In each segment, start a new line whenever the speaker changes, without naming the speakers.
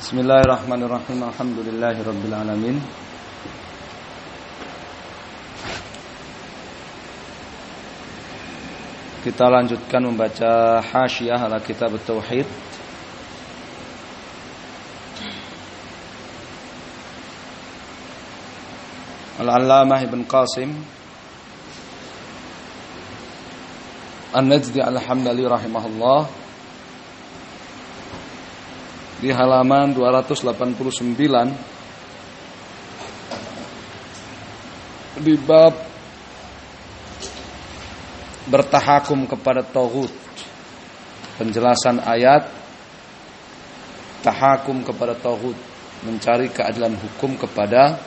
Bismillahirrahmanirrahim. Alhamdulillahirabbil alamin. Kita lanjutkan membaca Hasyiah ala Kitab Tauhid. Al-Allamah Ibn Qasim An-Najdi Al-Hamdali rahimahullah di halaman 289 di bab bertahakum kepada taghut, penjelasan ayat tahakum kepada taghut, mencari keadilan hukum kepada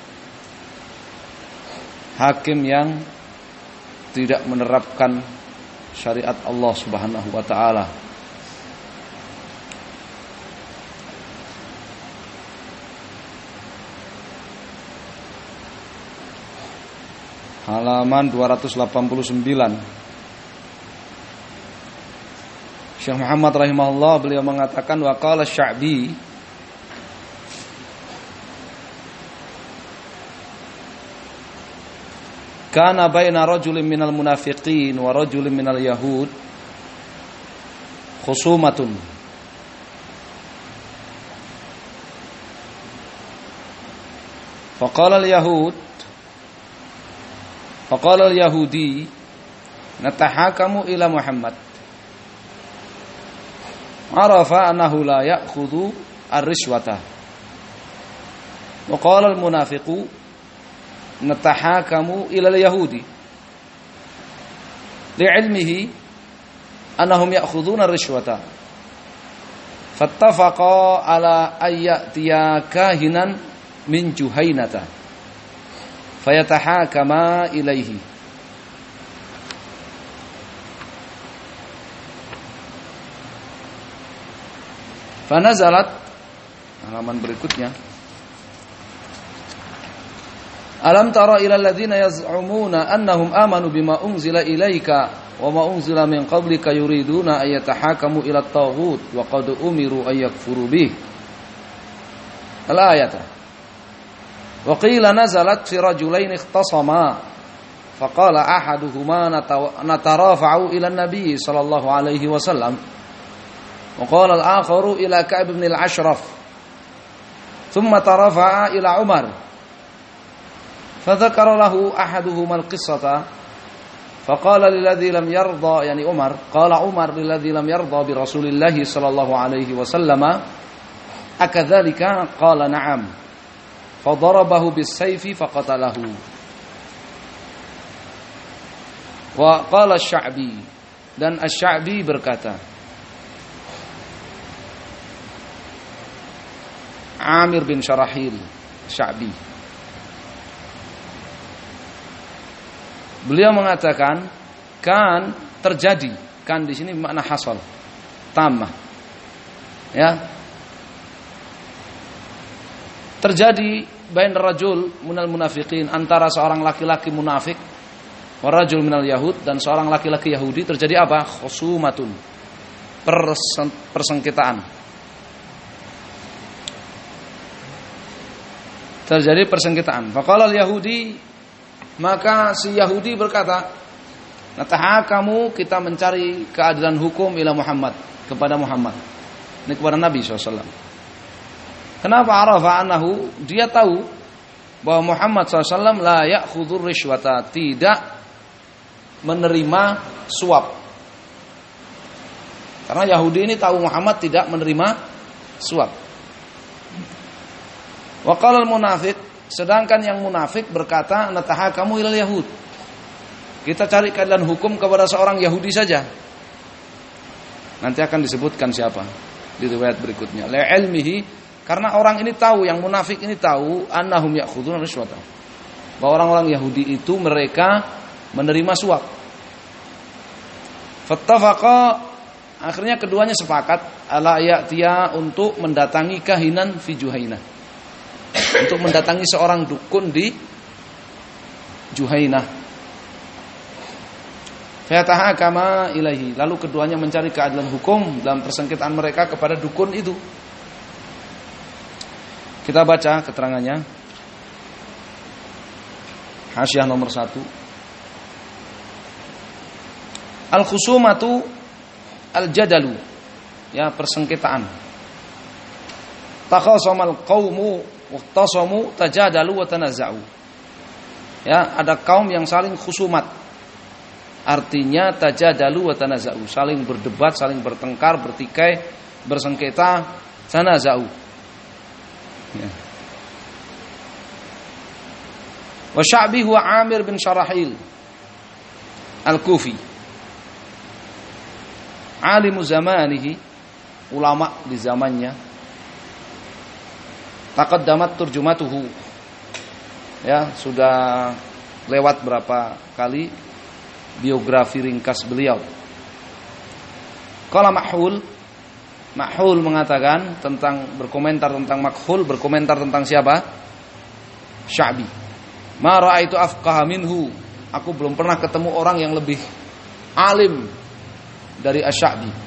hakim yang tidak menerapkan syariat Allah Subhanahu wa taala. Halaman 289. Syekh Muhammad rahimahullah beliau mengatakan wa qala Sya'bi kana baina rajulin minal munafiqin wa rajulin minal yahud khusumatun faqala al-Yahudi natahakamu ila Muhammad arafa annahu la ya'khudhu ar-rishwata wa qala al-munafiqu natahakamu ila al-Yahudi li'ilmihi annahum ya'khudhuna ar-rishwata fattafaqa ala ayyatiya kahinan min Juhaynata fayatahakama ilaihi. Fanazalat, halaman berikutnya, alam tara ila alladhina yaz'umuna annahum amanu bima unzila ilaika wa ma unzila min qablika yuriduna ay yatahakamu ila at-taghut wa qad umiru ay yakfuru bih. Al-ayat. Wa qila nazalat fi rajulain ikhtasama faqala ahaduhuma natarafa'u ila an-nabi sallallahu alaihi wasallam wa qala al-akharu ila Ka'b ibn al-Ashraf thumma tarafa'a ila Umar fadhakara lahu ahaduhuma al-qissata faqala lilladhi lam yarda yani Umar qala Umar lilladhi lam yarda bi Rasulillah sallallahu alaihi wasallam akadzalika qala na'am fadarabahu bis-sayfi faqatalahu. Wa qala Asy-Sya'bi, dan Asy-Sya'bi berkata, Amir bin Syarahil Sya'bi, beliau mengatakan kan terjadi, kan di sini bermakna hasal tamah, ya, terjadi bain rajul minal munafiqin, antara seorang laki-laki munafik wa rajul minal yahud, dan seorang laki-laki Yahudi. Terjadi apa? Khusumatun, persengketaan. Terjadi persengketaan. Faqala al-Yahudi, maka si Yahudi berkata, natahakamu, kita mencari keadilan hukum ila Muhammad, kepada Muhammad. Ini kepada Nabi SAW. Kenapa? Arafa annahu, dia tahu bahwa Muhammad SAW la ya'khudhur rishwata, tidak menerima suap. Karena Yahudi ini tahu Muhammad tidak menerima suap. Wa qala al-munafiq, sedangkan yang munafik berkata natahakamu ilal yahud, kita cari keadilan hukum kepada seorang Yahudi saja. Nanti akan disebutkan siapa di riwayat berikutnya. La ilmihi, karena orang ini tahu, yang munafik ini tahu, annahum ya'khuduna rishwata, bahwa orang-orang Yahudi itu mereka menerima suap. Fattafaqa, akhirnya keduanya sepakat ala ya'tiya, untuk mendatangi kahinan fi Juhaynah, untuk mendatangi seorang dukun di Juhaynah. Fayatahakama ilaihi, lalu keduanya mencari keadilan hukum dalam persengketaan mereka kepada dukun itu. Kita baca keterangannya. Hasyiah nomor 1. Al-khusumatu al-jadalu, ya, persengketaan. Takhasamal qaumu waqtasamu tajadalu wa tanaza'u. Ya, ada kaum yang saling khusumat. Artinya tajadalu wa tanaza'u, saling berdebat, saling bertengkar, bertikai, bersengketa, tanaza'u. Ya. Wa Sya'bi huwa Amir bin Syarahil Al-Kufi, alimu zamanihi, ulama di zamannya. Taqaddamat turjumatuhu, ya, sudah lewat berapa kali biografi ringkas beliau. Qala Makhul mengatakan tentang, berkomentar tentang Makhul, berkomentar tentang siapa? Sya'bi. Ma ra'aitu afqaha minhu, aku belum pernah ketemu orang yang lebih alim dari Asy-Sya'bi.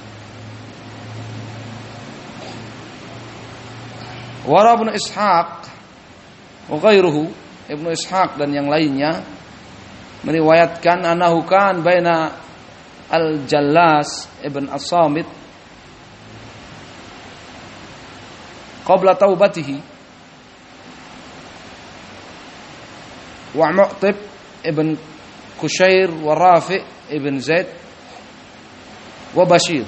Wara Ibnu Ishaq wa ghairuhu, Ibnu Ishaq dan yang lainnya meriwayatkan annahu kan baina Al-Jallas ibn As-Samit qabla taubatihi wa Mu'tib ibn Kushair wa Rafi' ibn Zaid wa Bashir.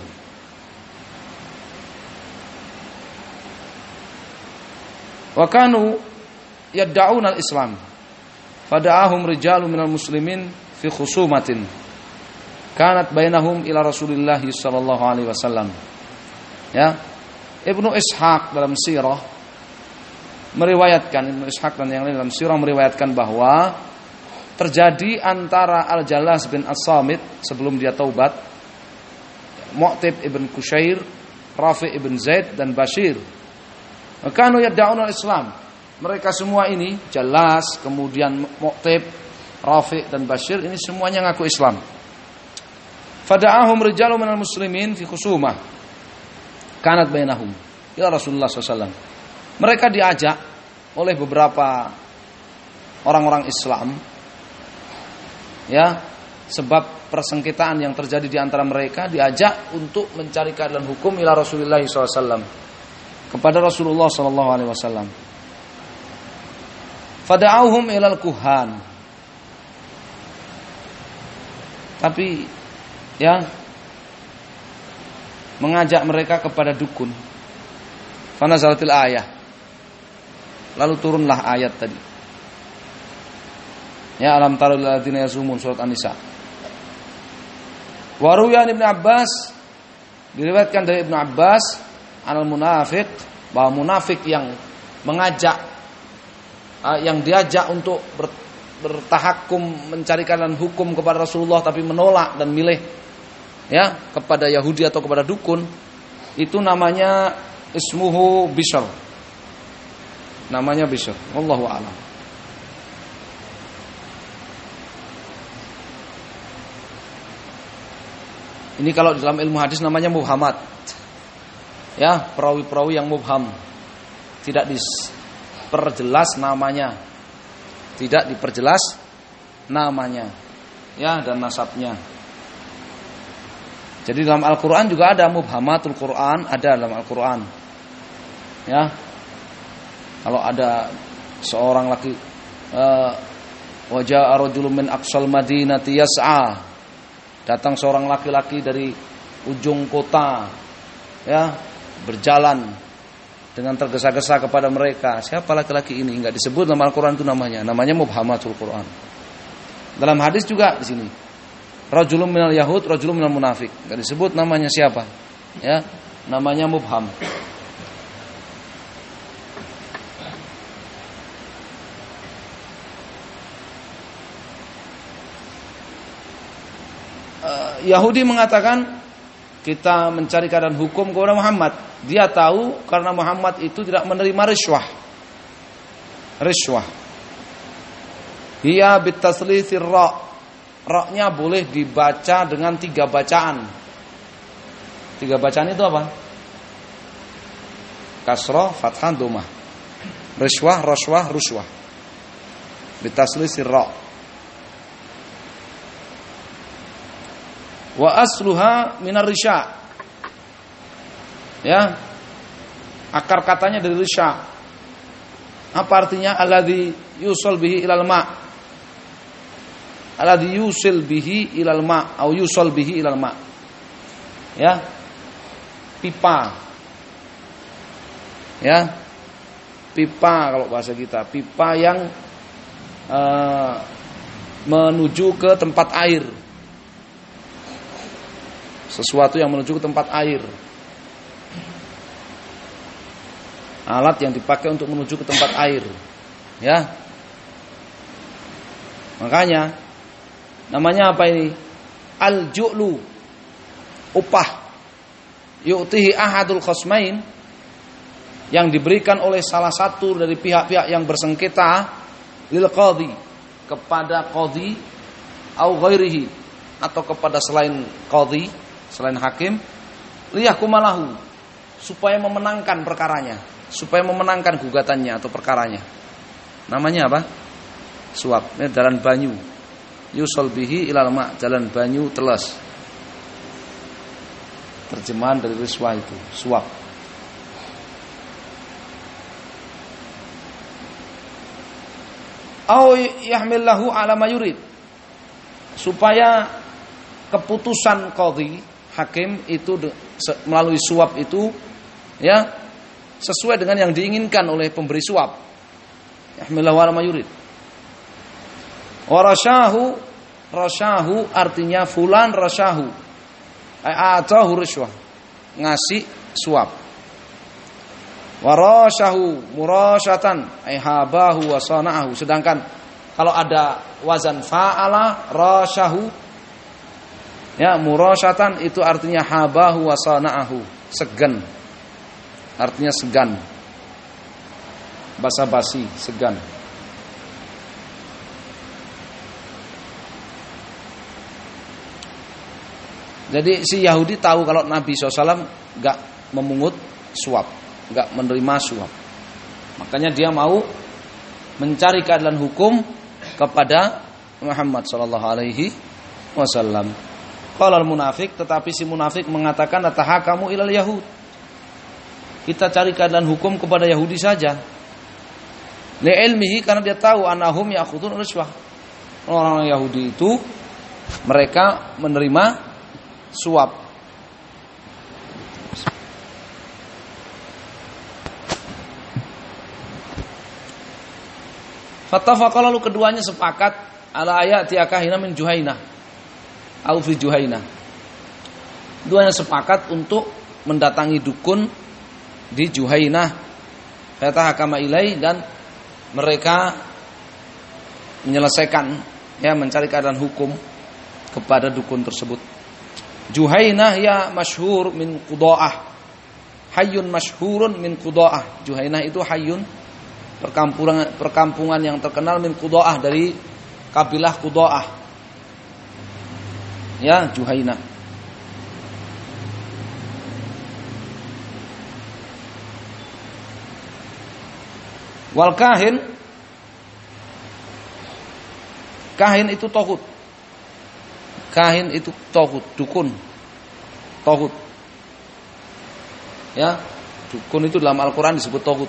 Wa kanu yadda'una al-Islam fada'ahum rijalun minal muslimin fi khusumatin kanat bainahum ila Rasulillah sallallahu alaihi wasallam. Ya, Ibnu Ishaq dalam sirah meriwayatkan, Ibnu Ishaq dan yang lain dalam sirah meriwayatkan bahwa terjadi antara Al-Jallas bin As-Samit sebelum dia taubat, Mu'tib ibn Kushair, Rafi' ibn Zaid dan Bashir. Kanu yad'una al-Islam. Mereka semua ini, Jallas, kemudian Mu'tib, Rafi' dan Bashir, ini semuanya ngaku Islam. Fada'ahum rijalun minal muslimin fi khusumah kanat bainahum ila Rasulullah SAW. Mereka diajak oleh beberapa orang-orang Islam, ya, sebab persengketaan yang terjadi di antara mereka, diajak untuk mencari keadilan hukum ila Rasulullah SAW, kepada Rasulullah sallallahu alaihi wasallam. Fada'auhum ilal kuhan. Tapi, ya, mengajak mereka kepada dukun. Fanazalatil ayah. Lalu turunlah ayat tadi. Ya, alam tara lil ladzina yasumun, surat An-Nisa. Wa ruwiyan Ibnu Abbas, diriwayatkan dari Ibnu Abbas, anal munafiq, bahwa munafik yang mengajak, yang diajak untuk bertahakum mencari keadilan hukum kepada Rasulullah tapi menolak dan milih, ya, kepada Yahudi atau kepada dukun, itu namanya ismuhu Bishr. Namanya Bishr. Wallahu a'lam. Ini kalau dalam ilmu hadis namanya mubhamat. Ya, perawi-perawi yang mubham, tidak diperjelas namanya, tidak diperjelas namanya, ya, dan nasabnya. Jadi dalam Al-Quran juga ada mubhamatul Quran, ada dalam Al-Quran. Ya, kalau ada seorang laki, wajah rajulun min aqsal madinati yas'a, datang seorang laki-laki dari ujung kota, ya, berjalan dengan tergesa-gesa kepada mereka. Siapa laki-laki ini? Enggak disebut dalam Al-Quran itu namanya mubhamatul Quran. Dalam hadis juga di sini, rajulun minal yahud, rajulun minal munafik, enggak disebut namanya siapa, ya, namanya mubham. Yahudi mengatakan kita mencari keadilan hukum kepada Muhammad. Dia tahu karena Muhammad itu tidak menerima riswah. Hiya bitaslitsir ra. Ra-nya boleh dibaca dengan 3 bacaan. 3 bacaan itu apa? Kasrah, fathah, dhammah. Rishwah, rashwah, ruswah. Bitaslisir ra. Wa asluha minar risya. Ya. Akar katanya dari risya. Apa artinya? Alladzi yusul bihi ilal ma'. Alladzi yusil bihi ilal ma' atau yusul bihi ilal ma'. Ya. Pipa. Ya. Pipa kalau bahasa kita, pipa yang menuju ke tempat air. Sesuatu yang menuju ke tempat air. Alat yang dipakai untuk menuju ke tempat air. Ya. Makanya namanya apa ini? Al-ju'lu. Upah. Yu'tihi ahadul khasmain, yang diberikan oleh salah satu dari pihak-pihak yang bersengketa lil qadhi, kepada qadhi au ghairihi, atau kepada selain qadhi, selain hakim, liyahkumalahu, supaya memenangkan perkaranya, supaya memenangkan gugatannya atau perkaranya. Namanya apa? Suap. Ini jalan banyu. Yusul bihi ilal ma', jalan banyu telas. Terjemahan dari riswah itu, suap. Au yahmillahu ala ma yurid, supaya keputusan qadhi, hakim itu melalui suap itu ya sesuai dengan yang diinginkan oleh pemberi suap. Yahmillahu ala ma yurid. Wa rasyahu, rasyahu artinya fulan rasyahu, a'atahu rishwah, ngasih suap. Warasyahu murasyatan ay habahu wa sana'ahu. Sedangkan kalau ada wazan fa'ala rasyahu, ya murasyatan itu artinya habahu wa sana'ahu, segan. Artinya segan. Basa-basi, segan. Jadi si Yahudi tahu kalau Nabi SAW enggak memungut suap, enggak menerima suap. Makanya dia mau mencari keadilan hukum kepada Muhammad sallallahu alaihi wasallam. Qala al-munafiq, tetapi si munafik mengatakan atahakamu ilal yahud. Kita cari keadilan hukum kepada Yahudi saja. Li ilmihi, karena dia tahu anahum ya'khudun rishwah. Orang Yahudi itu mereka menerima suap. Fattafaqa, lalu keduanya sepakat ala ayati akahina min Juhainah au fi Juhainah. Keduanya sepakat untuk mendatangi dukun di Juhainah. Fatahakama ilai, dan mereka menyelesaikan, ya, mencari keadaan hukum kepada dukun tersebut. Juhainah ya masyhur min Qudaah. Hayyun masyhurun min Qudaah. Juhainah itu hayyun, perkampungan yang terkenal min Qudaah, dari kabilah Qudaah. Ya, Juhainah. Wal kahin, kahin itu tohut. Kahin itu tohut, dukun, tohut. Ya, dukun itu dalam Al-Quran disebut tohut.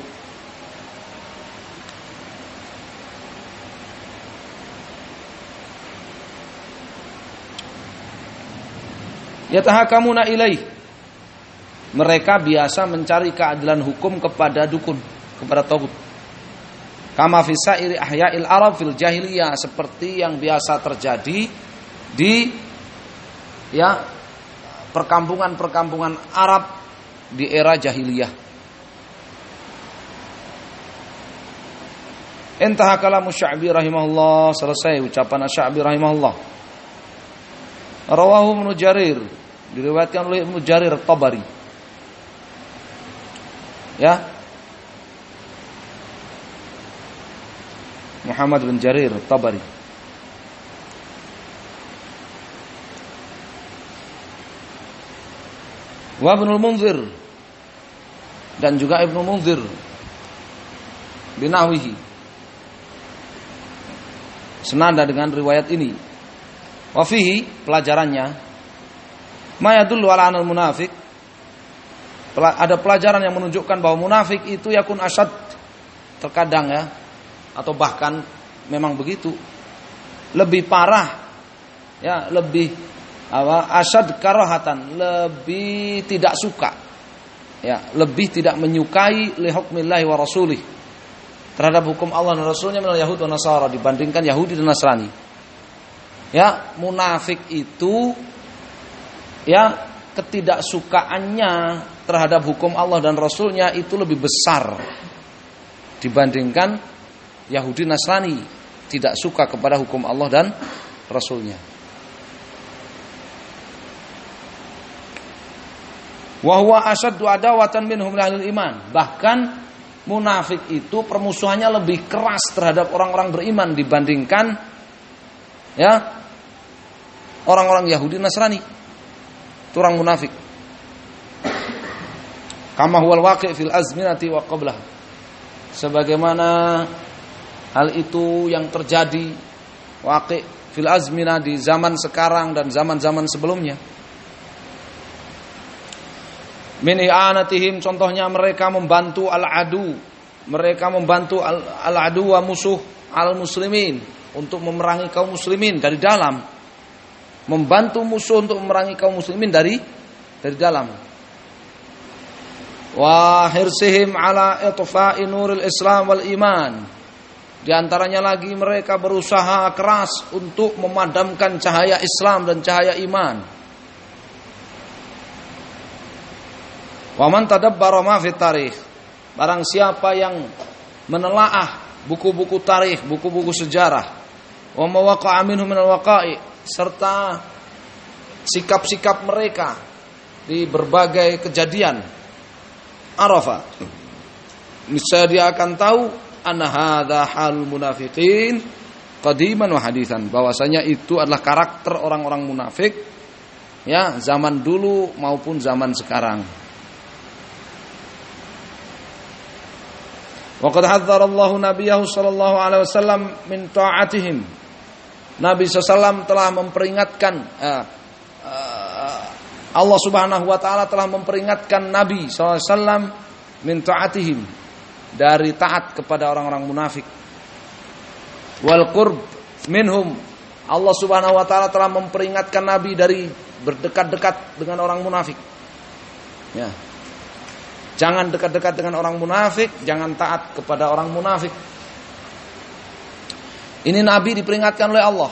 Yatahakamuna ilaih, mereka biasa mencari keadilan hukum kepada dukun, kepada tohut. Kama fi sa'iri ahya'il Arab fil jahiliyah, seperti yang biasa terjadi di, ya, perkampungan-perkampungan Arab di era jahiliyah. Intaha kalamu Sya'bi rahimahullah, selesai ucapan Sya'bi rahimahullah. Rawahu Ibnu Jarir, diriwayatkan oleh Ibnu Jarir Tabari. Ya, Muhammad bin Jarir Tabari. Wa Ibnul Munzir, dan juga Ibnu Munzir. binahwihi. Senada dengan riwayat ini. Wa fihi, pelajarannya, ma yadullu ala anal munafik. Ada pelajaran yang menunjukkan bahwa munafik itu yakun asyad, terkadang ya, atau bahkan memang begitu, lebih parah ya, lebih asyad karahatan, lebih tidak suka ya, lebih tidak menyukai li hukmillahi wa rasulih, terhadap hukum Allah dan Rasulnya minal Yahud wa Nasara, dibandingkan Yahudi dan Nasrani. Ya, munafik itu ya, ketidaksukaannya terhadap hukum Allah dan Rasulnya itu lebih besar dibandingkan Yahudi Nasrani, tidak suka kepada hukum Allah dan Rasulnya. Wa huwa asyaddu adawatan minhum lil iman. Bahkan munafik itu permusuhannya lebih keras terhadap orang-orang beriman dibandingkan ya, orang-orang Yahudi Nasrani. Itu orang munafik. Kama huwal waqi' fil azminati wa qablah. Sebagaimana hal itu yang terjadi waqi' fil azminah, di zaman sekarang dan zaman-zaman sebelumnya. Min i'anatihim, contohnya mereka membantu al-adu, mereka membantu al-adu wa musuh al-muslimin, untuk memerangi kaum muslimin dari dalam, membantu musuh untuk memerangi kaum muslimin dari dalam. Wa hirsihim ala itfa'i nuril Islam wal iman. Di antaranya lagi mereka berusaha keras untuk memadamkan cahaya Islam dan cahaya iman. Wa man tadabbara ma fi tarikh. Barang siapa yang menelaah buku-buku tarikh, buku-buku sejarah, wa ma waqa'a minhum minal waqa'i, serta sikap-sikap mereka di berbagai kejadian, arafa, niscaya dia akan tahu anna hadza hal munafiqin qadiman wa haditsan, bahwasanya itu adalah karakter orang-orang munafik ya, zaman dulu maupun zaman sekarang. Wa qad hadzara Allahu nabiyahu sallallahu alaihi wasallam min ta'atihim. Nabi sallallahu telah memperingatkan Allah Subhanahu wa taala telah memperingatkan Nabi SAW min ta'atihim, dari taat kepada orang-orang munafik. Wal qurb minhum, Allah Subhanahu wa taala telah memperingatkan Nabi dari berdekat-dekat dengan orang munafik. Ya. Jangan dekat-dekat dengan orang munafik, jangan taat kepada orang munafik. Ini Nabi diperingatkan oleh Allah.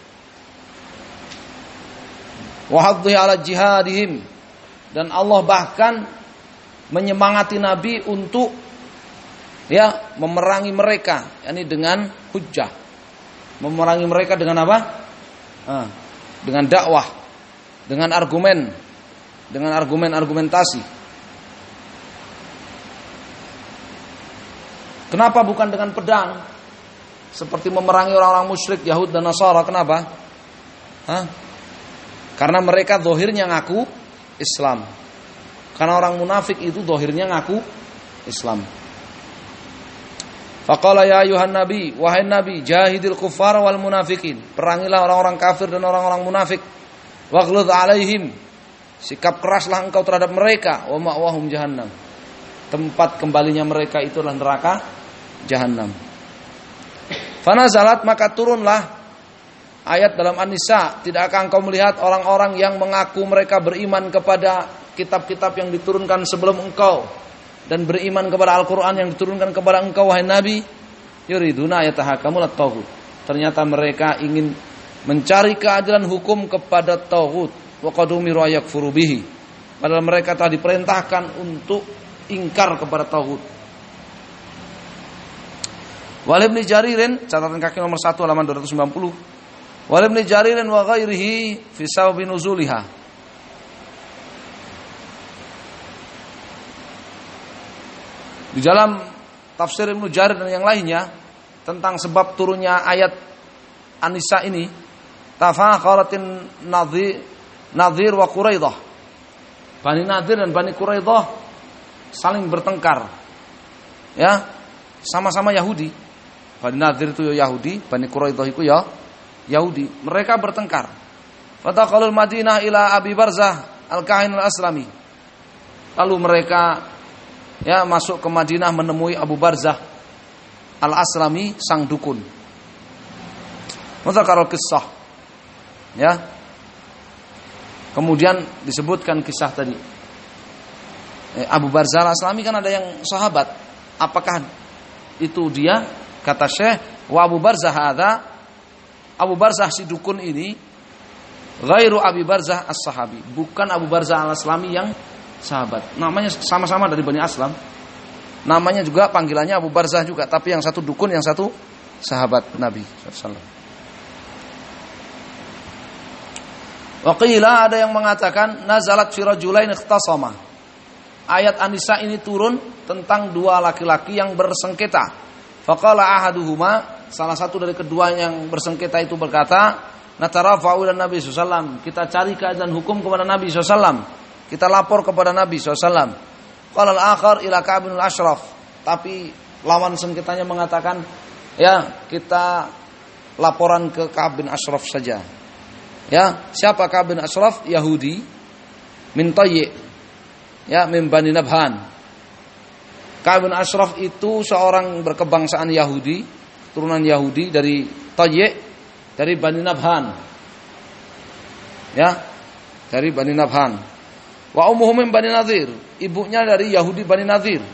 Wa hadhihi ala jihadihim, dan Allah bahkan menyemangati Nabi untuk ya, memerangi mereka, yakni dengan hujjah. Memerangi mereka dengan apa? Dengan dakwah, dengan argumen, dengan argumentasi. Kenapa bukan dengan pedang? Seperti memerangi orang-orang musyrik Yahud dan Nasara. Kenapa? Karena mereka zahirnya ngaku Islam. Karena orang munafik itu zahirnya ngaku Islam. Faqala ya ayuhan nabi, wahai nabi, jahidil kuffar wal munafikin, perangilah orang-orang kafir dan orang-orang munafik. Waghluz alaihim, sikap keraslah engkau terhadap mereka. Wa ma'wahum jahannam, tempat kembalinya mereka itu adalah neraka Jahannam. Fanazalat, maka turunlah ayat dalam An-Nisa, tidakkah engkau melihat orang-orang yang mengaku mereka beriman kepada kitab-kitab yang diturunkan sebelum engkau dan beriman kepada Al-Quran yang diturunkan kepada engkau wahai Nabi, yuriduna yatahakamu at-taghut, ternyata mereka ingin mencari keadilan hukum kepada taghut, wa qad umiru yakfuru bihi, padahal mereka telah diperintahkan untuk ingkar kepada taghut. Wal Ibnu Jaririn, catatan kaki nomor 1 halaman 290. Wal Ibnu Jaririn wa ghairihi fi sababi nuzuliha. Di dalam tafsir Ibnu Jarir dan yang lainnya tentang sebab turunnya ayat An-Nisa ini, tafaqaratin Nadhir wa Quraidah. Bani Nadhir dan Bani Quraidah saling bertengkar. Ya. sama-sama Yahudi. Bani Nadir itu ya Yahudi, Bani Quraidah itu ya Yahudi. Mereka bertengkar. Fataqalul Madinah ila Abi Barzah al-Kahin al-Aslami. Lalu mereka ya masuk ke Madinah menemui Abu Barzah al-Aslami, sang dukun. Mudzakarul kisah. Ya. Kemudian disebutkan kisah tadi. Abu Barzah al-Aslami kan ada yang sahabat. Apakah itu dia? Kata Syekh, wa Abu Barzah hadza, Abu Barzah si dukun ini ghairu Abi Barzah as-sahabi, bukan Abu Barzah al-Aslami yang sahabat. Namanya sama-sama dari Bani Aslam. Namanya juga panggilannya Abu Barzah juga, tapi yang satu dukun, yang satu sahabat Nabi sallallahu alaihi wasallam. Wa qila, ada yang mengatakan nazalat fi rajulain ikhtasama. Ayat An-Nisa ini turun tentang dua laki-laki yang bersengketa. Faqala ahaduhuma, salah satu dari kedua yang bersengketa itu berkata, natarafa'u ila Nabi sallallahu alaihi wasallam, kita cari keadilan hukum kepada Nabi sallallahu alaihi wasallam. Kita lapor kepada Nabi sallallahu alaihi wasallam. Qala al-akhar ila Ka'b bin al-Ashraf. Tapi lawan sengketanya mengatakan, ya, kita laporan ke Ka'b bin Ashraf saja. Ya, siapa Ka'b bin Ashraf? Yahudi min Tayy'. Ya, min Bani Nabhan. Ka'b bin Ashraf itu seorang berkebangsaan Yahudi, turunan Yahudi dari Tayy', dari Bani Nabhan. Ya, dari Bani Nabhan. Wa ummuhum min Bani Nadir, ibunya dari Yahudi Bani Nadir.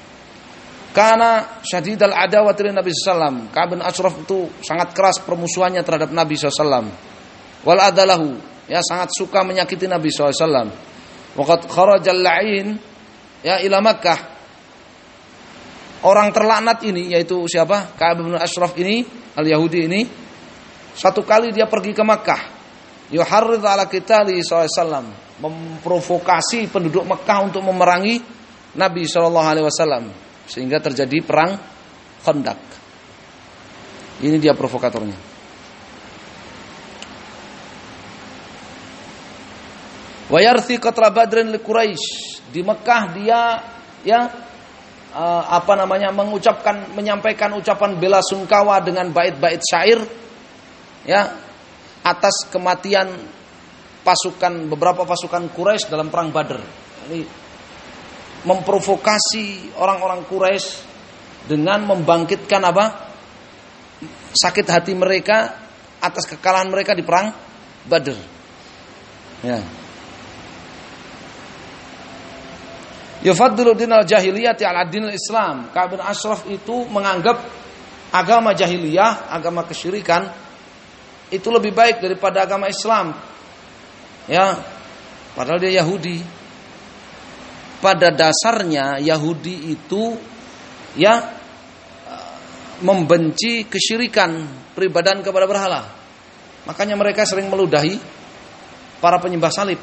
Kana syadidal adawati lin Nabi sallallahu alaihi wasallam. Ka'b bin Ashraf itu sangat keras permusuhannya terhadap Nabi sallallahu alaihi wasallam. Wal adalahu, ya, sangat suka menyakiti Nabi sallallahu alaihi wasallam. Waqad kharajal la'in ya ila Makkah. Orang terlaknat ini yaitu siapa? Ka'b bin Ashraf ini, al-Yahudi ini, satu kali dia pergi ke Makkah. Yuharrid ala qitali sallallahu alaihi wasallam, memprovokasi penduduk Mekah untuk memerangi Nabi sallallahu alaihi wasallam, sehingga terjadi perang Khandaq. Ini dia provokatornya. Wa yarthi qatra badrin li Quraisy. Di Mekah dia ya menyampaikan ucapan bela sungkawa dengan bait-bait syair ya atas kematian beberapa pasukan Quraisy dalam perang Badr. Ini memprovokasi orang-orang Quraisy dengan membangkitkan sakit hati mereka atas kekalahan mereka di perang Badr. Ya. Yufaddilu dinal jahiliyati ala dinil Islam. Ka'b bin Ashraf itu menganggap agama jahiliyah, agama kesyirikan itu lebih baik daripada agama Islam. Ya, padahal dia Yahudi. Pada dasarnya Yahudi itu ya membenci kesyirikan, peribadahan kepada berhala. Makanya mereka sering meludahi para penyembah salib.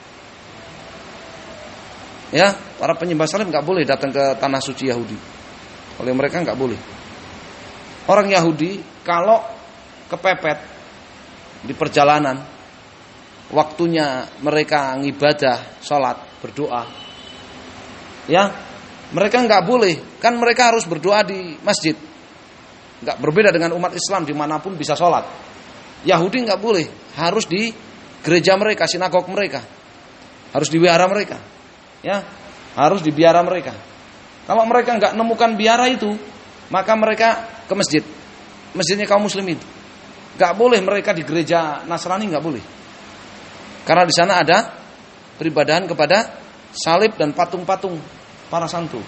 Ya, para penyembah salib enggak boleh datang ke tanah suci Yahudi. Oleh mereka enggak boleh. Orang Yahudi kalau kepepet di perjalanan, waktunya mereka ngibadah, sholat, berdoa, ya, mereka enggak boleh. Kan mereka harus berdoa di masjid. Enggak, berbeda dengan umat Islam dimanapun bisa sholat. Yahudi enggak boleh, harus di gereja mereka, sinagog mereka, harus di wihara mereka. Ya, harus di biara mereka. Kalau mereka enggak nemukan biara itu, maka mereka ke masjid. Masjidnya kaum muslimin. Enggak boleh mereka di gereja Nasrani, enggak boleh. Karena di sana ada peribadahan kepada salib dan patung-patung para santo.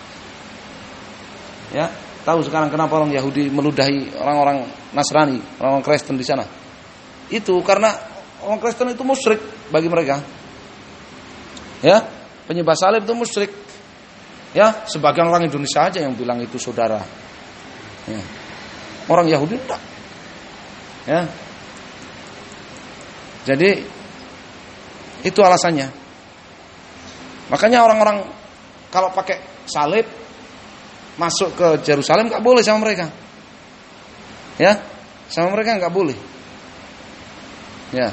Ya, tahu sekarang kenapa orang Yahudi meludahi orang-orang Nasrani, orang-orang Kristen di sana? Itu karena orang Kristen itu musyrik bagi mereka. Ya, penyembah salib itu musyrik. Ya, sebagian orang Indonesia aja yang bilang itu saudara. Ya. Orang Yahudi enggak. Ya. Jadi itu alasannya. Makanya orang-orang kalau pakai salib masuk ke Yerusalem enggak boleh sama mereka. Ya, sama mereka enggak boleh. Ya.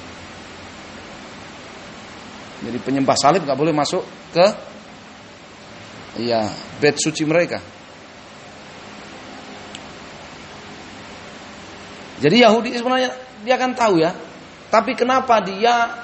Jadi penyembah salib enggak boleh masuk ke bait suci mereka. Jadi Yahudi sebenarnya dia kan tahu ya. Tapi kenapa dia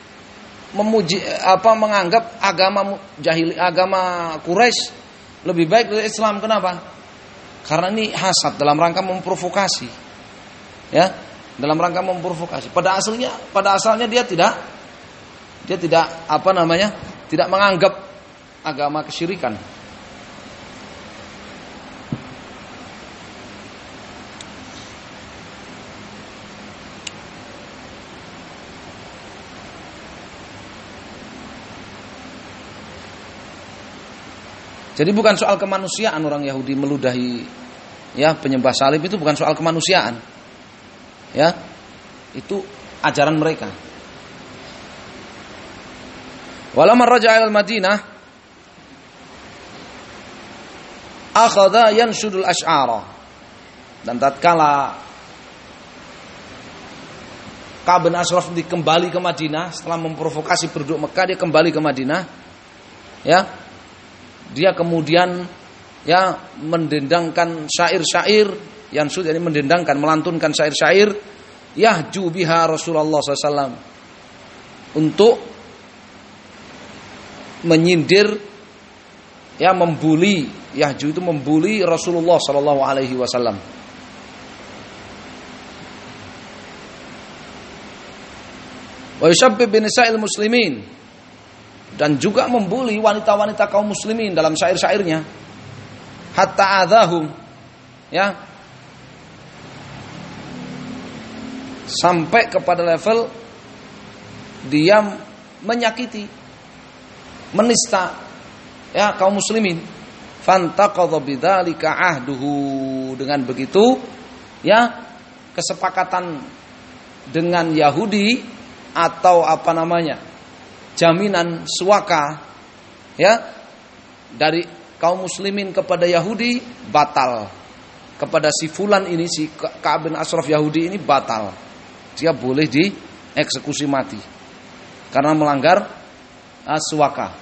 menganggap agama Quraisy lebih baik dari Islam? Kenapa? Karena ini hasad dalam rangka memprovokasi. Ya, dalam rangka memprovokasi. Pada asalnya dia tidak tidak menganggap agama kesyirikan. Jadi bukan soal kemanusiaan orang Yahudi meludahi ya penyembah salib, itu bukan soal kemanusiaan. Ya. Itu ajaran mereka. Walamma raja'a al-Madinah akhadha yanshudul asy'ara. Dan tatkala Ka'ab bin Ashraf kembali ke Madinah setelah memprovokasi penduduk Mekah, dia kembali ke Madinah. Ya. Dia kemudian ya mendendangkan syair-syair, yanshud yani mendendangkan, melantunkan syair-syair yahju biha Rasulullah SAW untuk menyindir ya, membuli. Yahju itu membuli Rasulullah sallallahu alaihi wasallam. Wa yushabbib bi nisa'il muslimin, dan juga membuli wanita-wanita kaum muslimin dalam syair-syairnya. Hatta adzahum, ya, sampai kepada level dia menyakiti, menista ya kaum muslimin. Fantaqadha bidzalika ahduhu, dengan begitu ya kesepakatan dengan Yahudi atau jaminan suaka ya dari kaum muslimin kepada Yahudi batal. Kepada si fulan ini, si Ka'ab bin Ashraf Yahudi ini batal. Dia boleh dieksekusi mati karena melanggar suaka.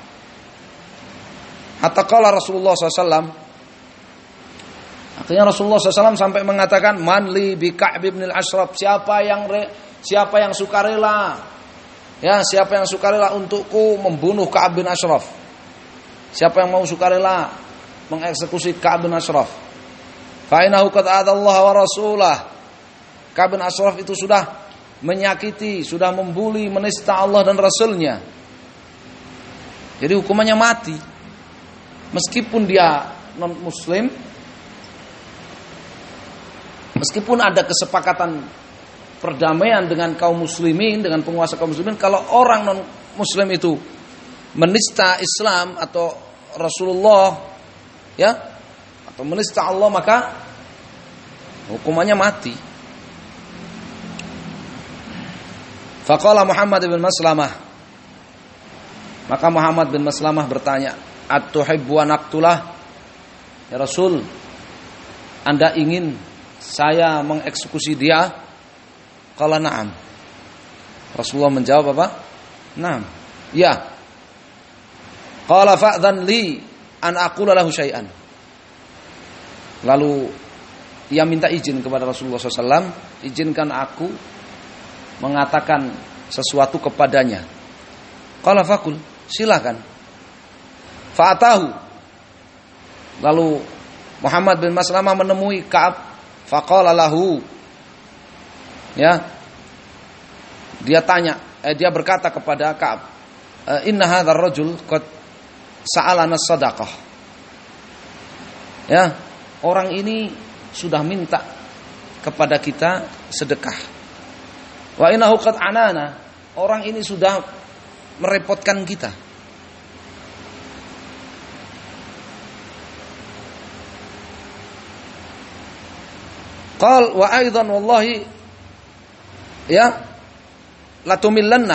Hatta qala Rasulullah SAW, akhirnya Rasulullah SAW sampai mengatakan, man li bi Ka'ab bin Ashraf, siapa yang sukarela, ya, siapa yang sukarela untukku membunuh Ka'ab bin Ashraf? Siapa yang mau sukarela mengeksekusi Ka'ab bin Ashraf? Fa innahu qad a'adallahu wa rasulah. Ka'ab bin Ashraf itu sudah menyakiti, sudah membuli, menista Allah dan Rasulnya. Jadi hukumannya mati. Meskipun dia non muslim, meskipun ada kesepakatan perdamaian dengan kaum muslimin, dengan penguasa kaum muslimin, kalau orang non muslim itu menista Islam atau Rasulullah ya, atau menista Allah, maka hukumannya mati. Faqala Muhammad bin Maslamah, maka Muhammad bin Maslamah bertanya, atuhibbu an aqtulah, ya Rasul, Anda ingin saya mengeksekusi dia? Qala na'am. Rasulullah menjawab apa? Na'am. Ya. Qala fa'dhan li an aqula lahu syai'an. Lalu ia minta izin kepada Rasulullah SAW, izinkan aku mengatakan sesuatu kepadanya. Qala faqul, silakan. Fa'atahu. Lalu Muhammad bin Maslamah menemui Ka'ab, faqala lahu, ya, dia berkata kepada Ka'ab, inna hadzal rajul qad sa'alana shadaqah. Ya, orang ini sudah minta kepada kita sedekah. Wa innahu qad anana, orang ini sudah merepotkan kita. Qal wa aidan wallahi ya latumillanna,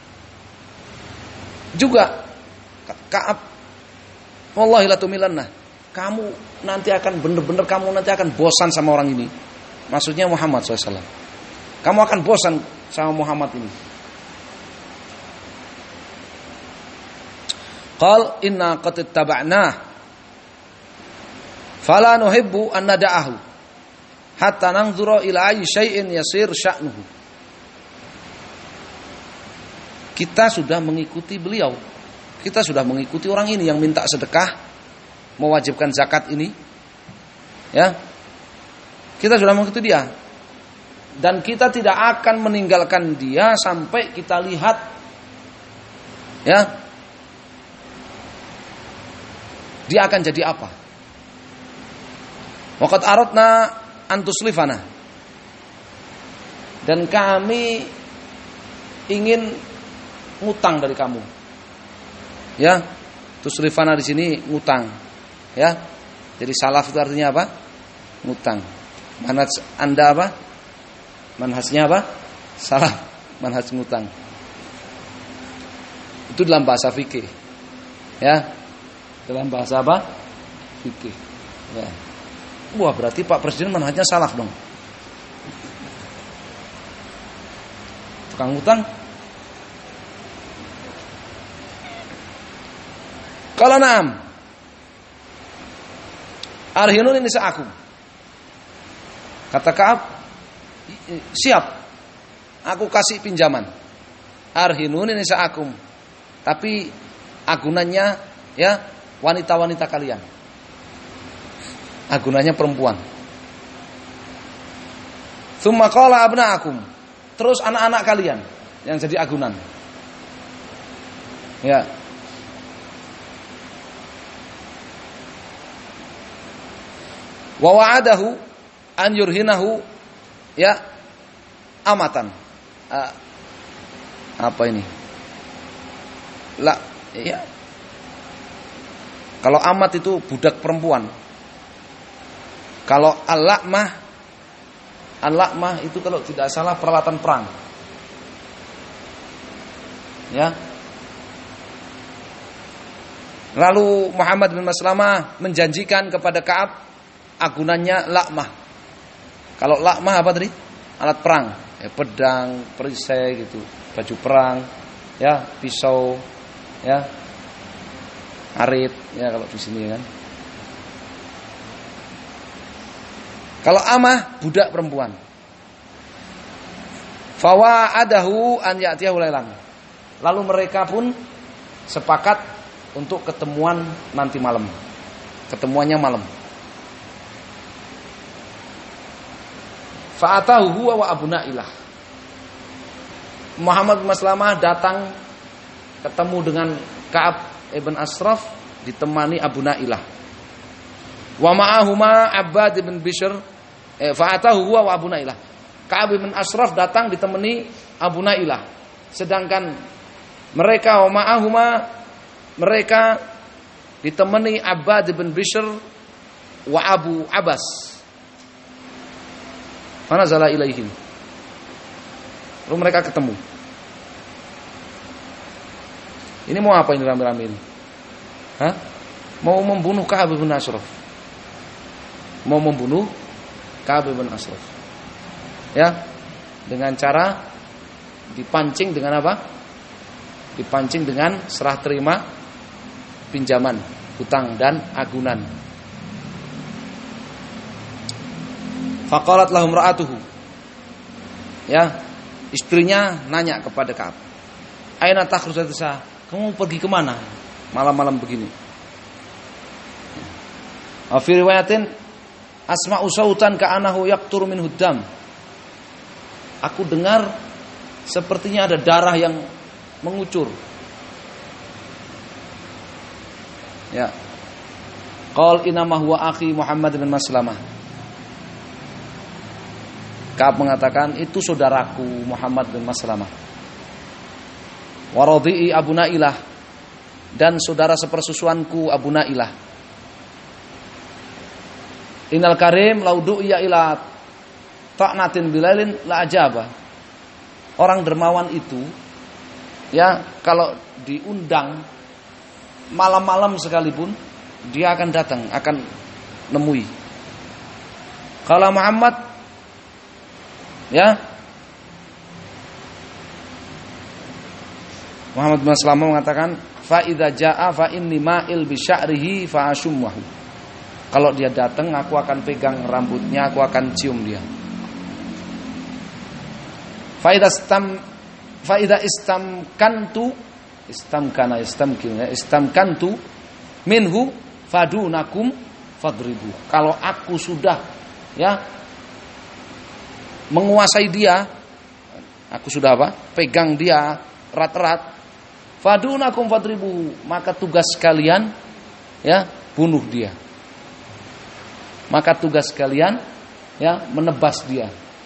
juga Ka'ab, wallahi latumillanna, kamu nanti akan benar-benar bosan sama orang ini. Maksudnya Muhammad SAW. Kamu akan bosan sama Muhammad ini. Qal inna qad ittaba'nah fala nuhibbu an nada'ahu. hatta nanzura ila ayyi syai'in yasir sya'nuhu. Kita sudah mengikuti beliau. Kita sudah mengikuti orang ini yang minta sedekah, mewajibkan zakat ini. Ya. Kita sudah mengikuti dia. Dan kita tidak akan meninggalkan dia sampai kita lihat, ya, dia akan jadi apa. Waqad aradna an tuslifana, dan kami ingin ngutang dari kamu. Ya, tuslifana di sini ngutang. Ya, jadi salaf itu artinya apa? Ngutang. Manhaj Anda apa? Manhajnya apa? Salaf, manhaj ngutang. Itu dalam bahasa fikih. Ya. Dalam bahasa apa? Fikih. Ya. Wah, berarti Pak Presiden manhajnya salaf dong. Tukang ngutang. Kalau na'am, arhinun ini seakum. Kata Ka'ab, siap, aku kasih pinjaman. Arhinun ini seakum. Tapi agunannya, ya, wanita-wanita kalian. Agunannya perempuan. Tsumma qala abna'akum. Terus anak-anak kalian yang jadi agunan. Ya. Wa wa'adahu an yurhinahu, ya, amatan. Apa ini? La, ya. Kalau amat itu budak perempuan. Kalau al-la'mah itu kalau tidak salah peralatan perang. Ya. Lalu Muhammad bin Maslamah menjanjikan kepada Ka'ab agunannya la'mah. Kalau la'mah apa tadi? Alat perang, ya, pedang, perisai gitu, baju perang, ya, pisau, ya, arit, ya kalau di sini kan. Kalau amah budak perempuan. Fawa'adahu an ya'tiyahu lailan. Lalu mereka pun sepakat untuk ketemuan nanti malam. Ketemuannya malam. Fa'atahu huwa wa Abu Na'ilah. Muhammad bin Maslamah datang ketemu dengan Ka'ab ibn Ashraf ditemani Abu Na'ilah. Wa ma'ahuma Abbad ibn Bishr. Fa'atahu huwa wa Abu Na'ilah. Ka'ab ibn Ashraf datang ditemani Abu Na'ilah. Sedangkan mereka wa ma'ahuma, mereka ditemani Abbad ibn Bishr wa Abu Abbas. Fanazala ilaihim. Lalu mereka ketemu. Ini mau apa ini rame-rame ini? Hah? Mau membunuh Ka'ab bin Ashraf. Mau membunuh Ka'ab bin Ashraf. Ya. Dengan cara dipancing dengan apa? Dipancing dengan serah terima pinjaman, hutang dan agunan. Faqalat lahum ra'atuhu. Ya, istrinya nanya kepada Ka'ab. Aina takhruja? Kamu pergi kemana malam-malam begini? Fi riwayatin asma'u sautan ka'anahu yaqturu min huddam. Aku dengar sepertinya ada darah yang mengucur. Ya. Qal inama huwa akhi Muhammad bin Maslamah. Ka'ab mengatakan itu saudaraku Muhammad bin Maslamah. Wa radhi'i Abu Na'ilah, dan saudara sepersusuanku Abu Na'ilah. Innal karim law du'iya ila ta'natin bilailin la ajaba. Orang dermawan itu, ya, kalau diundang malam-malam sekalipun dia akan datang, akan nemui. Kalau Muhammad, ya, Muhammad bin Maslamah mengatakan fa idza jaa fa inni ma'il bi sya'rihi fa ashummahu. Kalau dia datang, aku akan pegang rambutnya, aku akan cium dia. Faida istamkantu minhu fadunakum fadribu. Kalau aku sudah menguasai dia, aku sudah pegang dia erat-erat, fadunakum fadribu, maka tugas kalian bunuh dia. Maka tugas kalian menebas dia.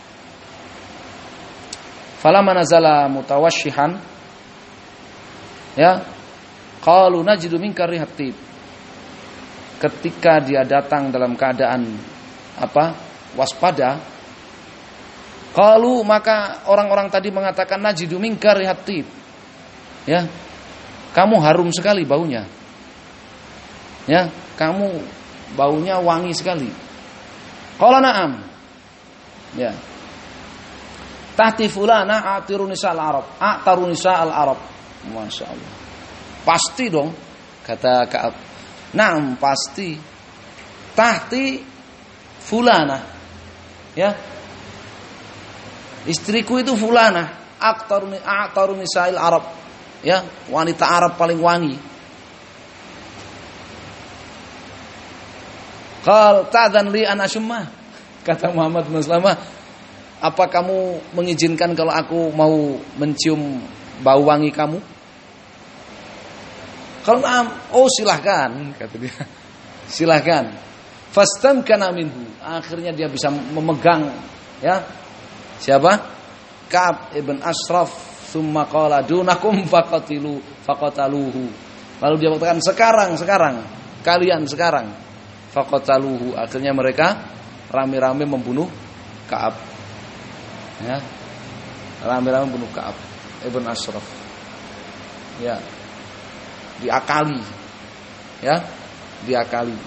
Falamma nazala mutawashshihan qalu najidu minka rihat tib. Ketika dia datang dalam keadaan waspada, qalu, maka orang-orang tadi mengatakan najidu minka rihat tib. Kamu harum sekali baunya. Kamu baunya wangi sekali. Qala na'am. Tahti fulana a'tiru nisa al-arab. A'taru nisa al-arab. Masya Allah. Pasti dong, kata Ka'ab. Naam, pasti. Tahti fulana. Istriku itu fulana. A'taru nisa al-arab. Wanita Arab paling wangi. Qal ta'dzan li an ashumma. Kata Muhammad bin Maslamah, apa kamu mengizinkan kalau aku mau mencium bau wangi kamu? Kalau silahkan, kata dia. Silahkan. Fastamkana minhu. Akhirnya dia bisa memegang siapa? Ka'ab ibn Ashraf. Tsumma qala dunakum faqataluhu. Lalu dia mengatakan sekarang kalian sekarang faqataluhu. Akhirnya mereka rame-rame membunuh Ka'ab. Rame-rame membunuh Ka'ab ibn Ashraf. Diakali. Diakali.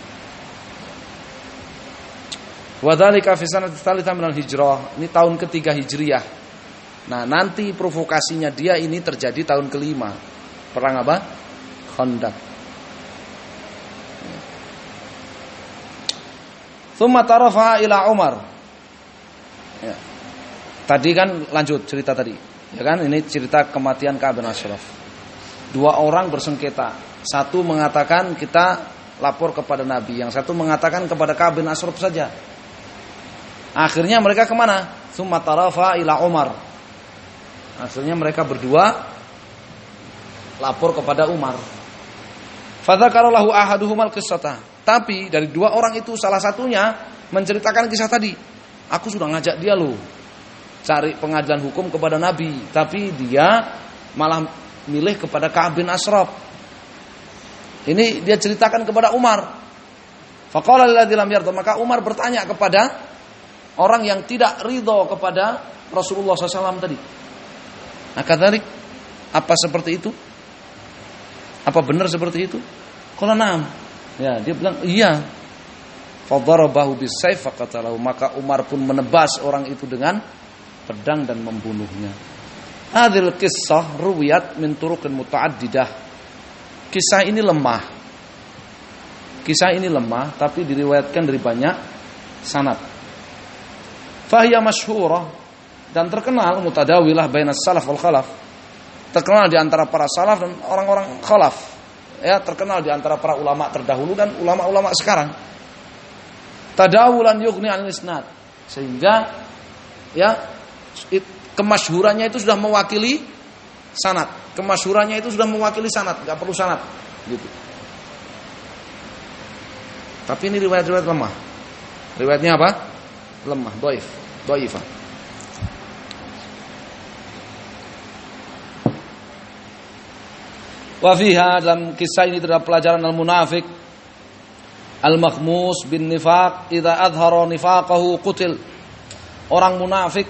Wa dzalika fi sanati tsalitsah minal hijrah. Ini tahun ketiga Hijriah. Nah, nanti provokasinya dia ini terjadi tahun kelima. Perang apa? Khandaq. Tsumma tarafa ila Umar. Tadi kan lanjut cerita tadi. Ini cerita kematian Ka'ab bin Ashraf. Dua orang bersengketa. Satu mengatakan kita lapor kepada Nabi, yang satu mengatakan kepada Ka'ab bin Ashraf saja. Akhirnya mereka kemana? Tsumma tarafa ila Umar. Akhirnya mereka berdua lapor kepada Umar. Fadzakarolahu ahaduhumal qissata. Tapi dari dua orang itu salah satunya menceritakan kisah tadi. Aku sudah ngajak dia loh cari pengadilan hukum kepada Nabi, tapi dia malah milih kepada Ka'ab bin Ashraf. Ini dia ceritakan kepada Umar. Faqala alladzi lam yarda, maka Umar bertanya kepada orang yang tidak ridho kepada Rasulullah SAW tadi. Akadzalik, apa seperti itu? Apa benar seperti itu? Qala na'am. Dia bilang iya. Fadarabahu bisayf faqatalahu, maka Umar pun menebas orang itu dengan pedang dan membunuhnya. Hadhil qissah ruwiyat min turuqin muta'addidah. Kisah ini lemah. Kisah ini lemah tapi diriwayatkan dari banyak sanad. Fahiya masyhurah, dan terkenal mutadawilah bainas salaf wal khalaf. Terkenal di antara para salaf dan orang-orang khalaf. Terkenal di antara para ulama terdahulu dan ulama-ulama sekarang. Tadawulan yughni 'anil isnad. Sehingga kemasyhurannya itu sudah mewakili sanad. Kemasyhurannya itu sudah mewakili sanad, enggak perlu sanad gitu. Tapi ini riwayat-riwayat lemah. Riwayatnya apa? Lemah, dhaifah. Wa fiha, dalam kisah ini terdapat pelajaran al-munafik al-makhmus bin nifaq idza adhara nifaqahu qutil. Orang munafik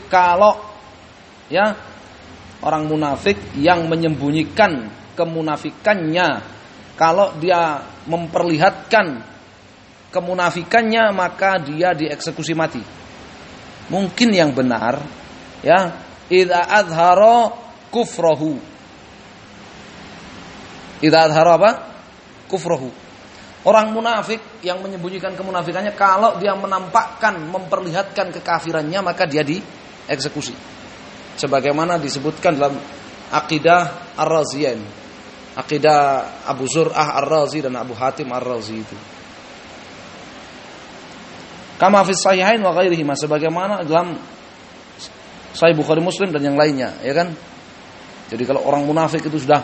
orang munafik yang menyembunyikan kemunafikannya, kalau dia memperlihatkan kemunafikannya maka dia dieksekusi mati. Mungkin yang benar idza adhara kufrahu. Idza adhara apa? Kufrahu. Orang munafik yang menyembunyikan kemunafikannya, kalau dia menampakkan, memperlihatkan kekafirannya, maka dia dieksekusi. Sebagaimana disebutkan dalam akidah Ar-Raziyain, akidah Abu Zur'ah Ar-Razi dan Abu Hatim Ar-Razi itu. Kama fis sahihain wa ghairihima, sebagaimana dalam Sahih Bukhari Muslim dan yang lainnya, ya kan? Jadi kalau orang munafik itu sudah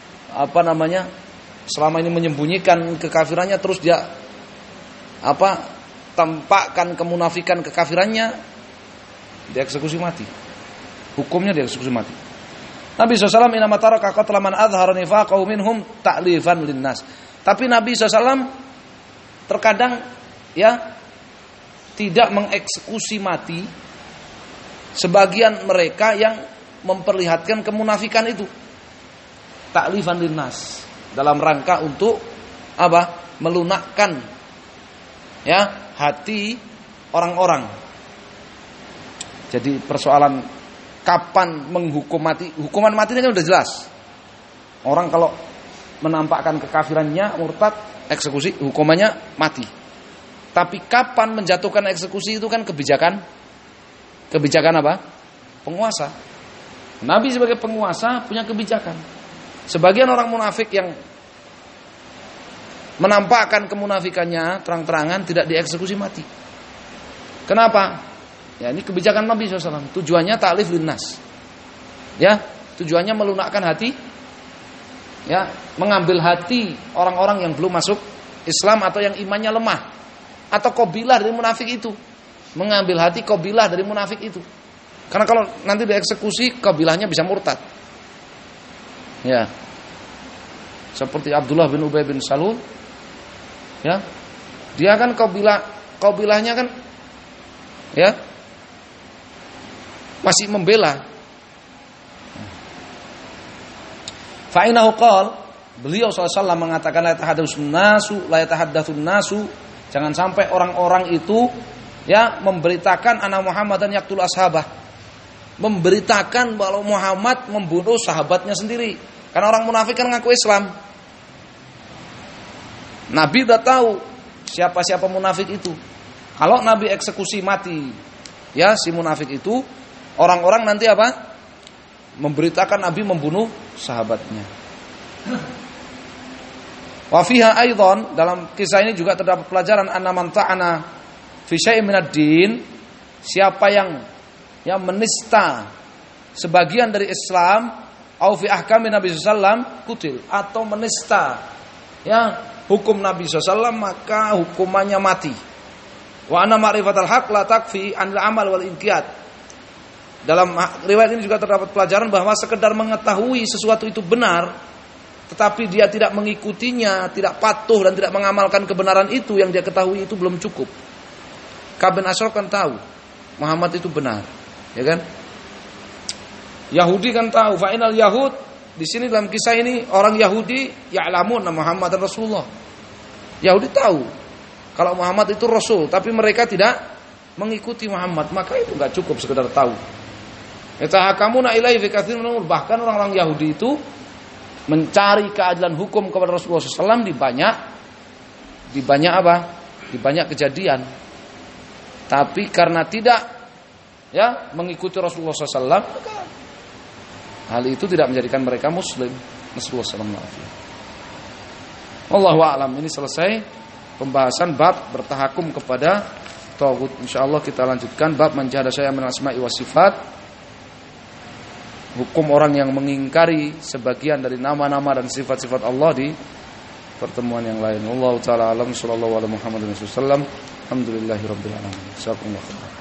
selama ini menyembunyikan kekafirannya, terus dia tampakkan kemunafikan kekafirannya, dieksekusi mati. Hukumnya dieksekusi mati. Nabi SAW inama taraka qatla man adhara nifaqahu minhum ta'lifan linnas. Tapi Nabi SAW terkadang tidak mengeksekusi mati sebagian mereka yang memperlihatkan kemunafikan itu. Ta'lifan linnas, dalam rangka untuk melunakkan hati orang-orang. Jadi persoalan kapan menghukum mati, hukuman mati ini kan udah jelas. Orang kalau menampakkan kekafirannya, murtad, eksekusi, hukumannya mati. Tapi kapan menjatuhkan eksekusi itu kan kebijakan penguasa. Nabi sebagai penguasa punya kebijakan. Sebagian orang munafik yang menampakkan kemunafikannya terang-terangan tidak dieksekusi mati. Kenapa? Ya, ini kebijakan Nabi SAW. Tujuannya ta'lif linnas. Ya, tujuannya melunakkan hati. Ya, mengambil hati orang-orang yang belum masuk Islam atau yang imannya lemah, atau qabilah dari munafik itu. Mengambil hati qabilah dari munafik itu. Karena kalau nanti dieksekusi, qabilahnya bisa murtad. Ya. Seperti Abdullah bin Ubay bin Salul. Ya. Dia kan qabilahnya kan masih membela. Fa innahu qala, beliau SAW mengatakan la yatahaddatsun nasu, jangan sampai orang-orang itu memberitakan anna Muhammadan yaqtul ashabah, memberitakan bahwa Muhammad membunuh sahabatnya sendiri. Karena orang munafik kan ngaku Islam. Nabi udah tahu siapa-siapa munafik itu. Kalau Nabi eksekusi mati si munafik itu, orang-orang nanti memberitakan Nabi membunuh sahabatnya. Wa fiha aidan, dalam kisah ini juga terdapat pelajaran anna man ta'ana fi syai'in minad din, siapa yang menista sebagian dari Islam, au fi ahkami Nabi sallallahu kutil, atau menista hukum Nabi sallallahu, maka hukumannya mati. Wa anna ma'rifatal haq la takfi anil amal wal inqiyad. Dalam riwayat ini juga terdapat pelajaran bahwa sekedar mengetahui sesuatu itu benar, tetapi dia tidak mengikutinya, tidak patuh dan tidak mengamalkan kebenaran itu yang dia ketahui itu belum cukup. Ka'b bin Ashraf kan tahu Muhammad itu benar, ya kan? Yahudi kan tahu, fa'inal Yahud, di sini dalam kisah ini orang Yahudi ya'lamun Muhammad dan Rasulullah. Yahudi tahu kalau Muhammad itu Rasul, tapi mereka tidak mengikuti Muhammad, maka itu enggak cukup sekedar tahu. Yatahakamuna ilaihi fi katsirin min umur, bahkan orang-orang Yahudi itu mencari keadilan hukum kepada Rasulullah SAW di banyak kejadian. Tapi karena tidak mengikuti Rasulullah SAW, maka hal itu tidak menjadikan mereka muslim. Rasulullah SAW. Wallahu a'lam. Ini selesai pembahasan bab bertahakum kepada taghut. Insyaallah kita lanjutkan bab man jahada syai'an min asma'i was sifat. Hukum orang yang mengingkari sebagian dari nama-nama dan sifat-sifat Allah di pertemuan yang lain. Wallahu taala alam, sallallahu alaihi Muhammadin sallallahu alaihi wasallam. Alhamdulillahirabbil alamin. Jazakumullah khairan.